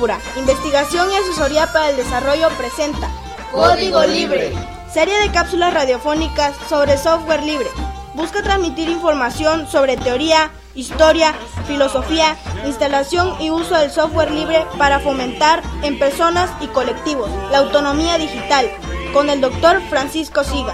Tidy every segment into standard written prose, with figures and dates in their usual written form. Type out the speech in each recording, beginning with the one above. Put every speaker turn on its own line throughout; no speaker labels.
Cultura, investigación y asesoría para el desarrollo presenta
Código Libre,
serie de cápsulas radiofónicas sobre software libre. Busca transmitir información sobre teoría, historia, filosofía, instalación y uso del software libre para fomentar en personas y colectivos la autonomía digital, con el Dr. Francisco Siga.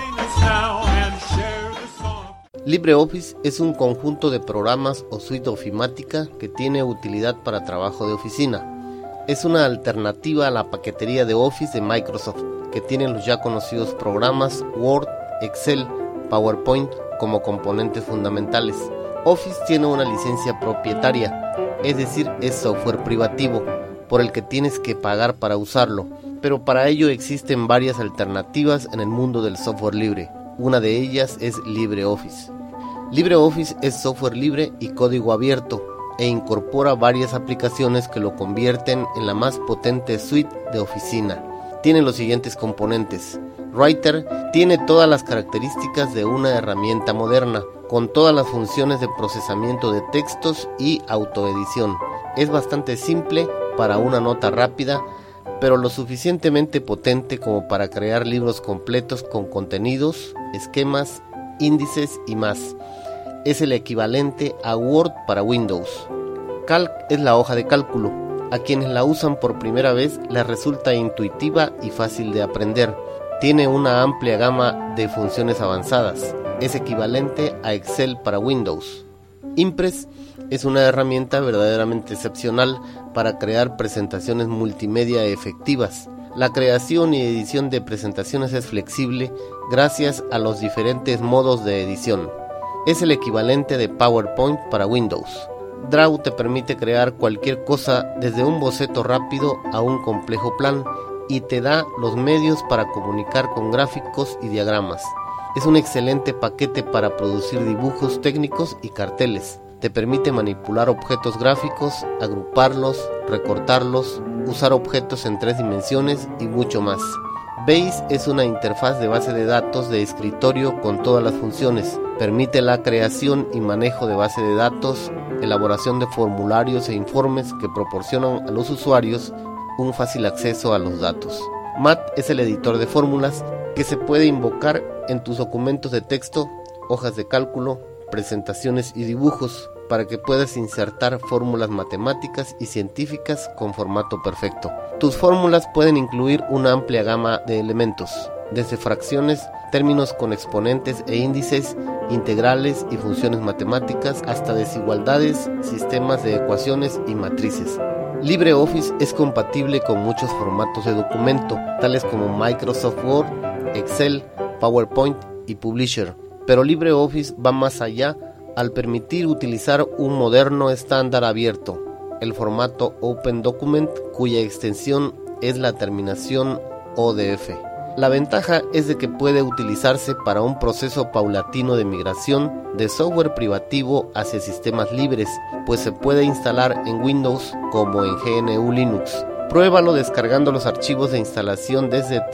LibreOffice es un conjunto de programas o suite ofimática que tiene utilidad para trabajo de oficina. Es una alternativa a la paquetería de Office de Microsoft, que tienen los ya conocidos programas Word, Excel, PowerPoint como componentes fundamentales. Office tiene una licencia propietaria, es decir, es software privativo, por el que tienes que pagar para usarlo, pero para ello existen varias alternativas en el mundo del software libre. Una de ellas es LibreOffice. LibreOffice es software libre y código abierto e incorpora varias aplicaciones que lo convierten en la más potente suite de oficina. Tiene los siguientes componentes. Writer tiene todas las características de una herramienta moderna, con todas las funciones de procesamiento de textos y autoedición. Es bastante simple para una nota rápida, pero lo suficientemente potente como para crear libros completos con contenidos, esquemas, índices y más. Es el equivalente a Word para Windows. Calc es la hoja de cálculo. A quienes la usan por primera vez les resulta intuitiva y fácil de aprender. Tiene una amplia gama de funciones avanzadas. Es equivalente a Excel para Windows. Impress es una herramienta verdaderamente excepcional para crear presentaciones multimedia efectivas. La creación y edición de presentaciones es flexible gracias a los diferentes modos de edición. Es el equivalente de PowerPoint para Windows. Draw te permite crear cualquier cosa desde un boceto rápido a un complejo plan y te da los medios para comunicar con gráficos y diagramas. Es un excelente paquete para producir dibujos técnicos y carteles. Te permite manipular objetos gráficos, agruparlos, recortarlos, usar objetos en 3 dimensiones y mucho más. Base es una interfaz de base de datos de escritorio con todas las funciones. Permite la creación y manejo de base de datos, elaboración de formularios e informes que proporcionan a los usuarios un fácil acceso a los datos. Mat es el editor de fórmulas que se puede invocar en tus documentos de texto, hojas de cálculo, presentaciones y dibujos para que puedas insertar fórmulas matemáticas y científicas con formato perfecto. Tus fórmulas pueden incluir una amplia gama de elementos, desde fracciones, términos con exponentes e índices, integrales y funciones matemáticas, hasta desigualdades, sistemas de ecuaciones y matrices. LibreOffice es compatible con muchos formatos de documento, tales como Microsoft Word, Excel, PowerPoint y Publisher. Pero LibreOffice va más allá al permitir utilizar un moderno estándar abierto, el formato Open Document, cuya extensión es la terminación ODF. La ventaja es de que puede utilizarse para un proceso paulatino de migración de software privativo hacia sistemas libres, pues se puede instalar en Windows como en GNU Linux. Pruébalo descargando los archivos de instalación desde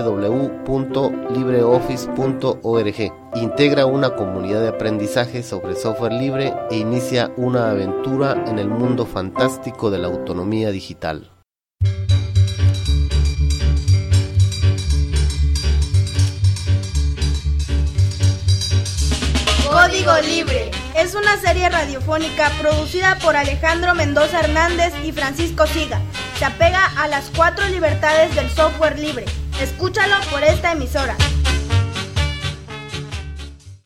www.libreoffice.org. Integra una comunidad de aprendizaje sobre software libre e inicia una aventura en el mundo fantástico de la autonomía digital.
Código Libre es una serie radiofónica producida por Alejandro Mendoza Hernández y Francisco Siga. Se apega a las 4 libertades del software libre. Escúchalo por esta emisora.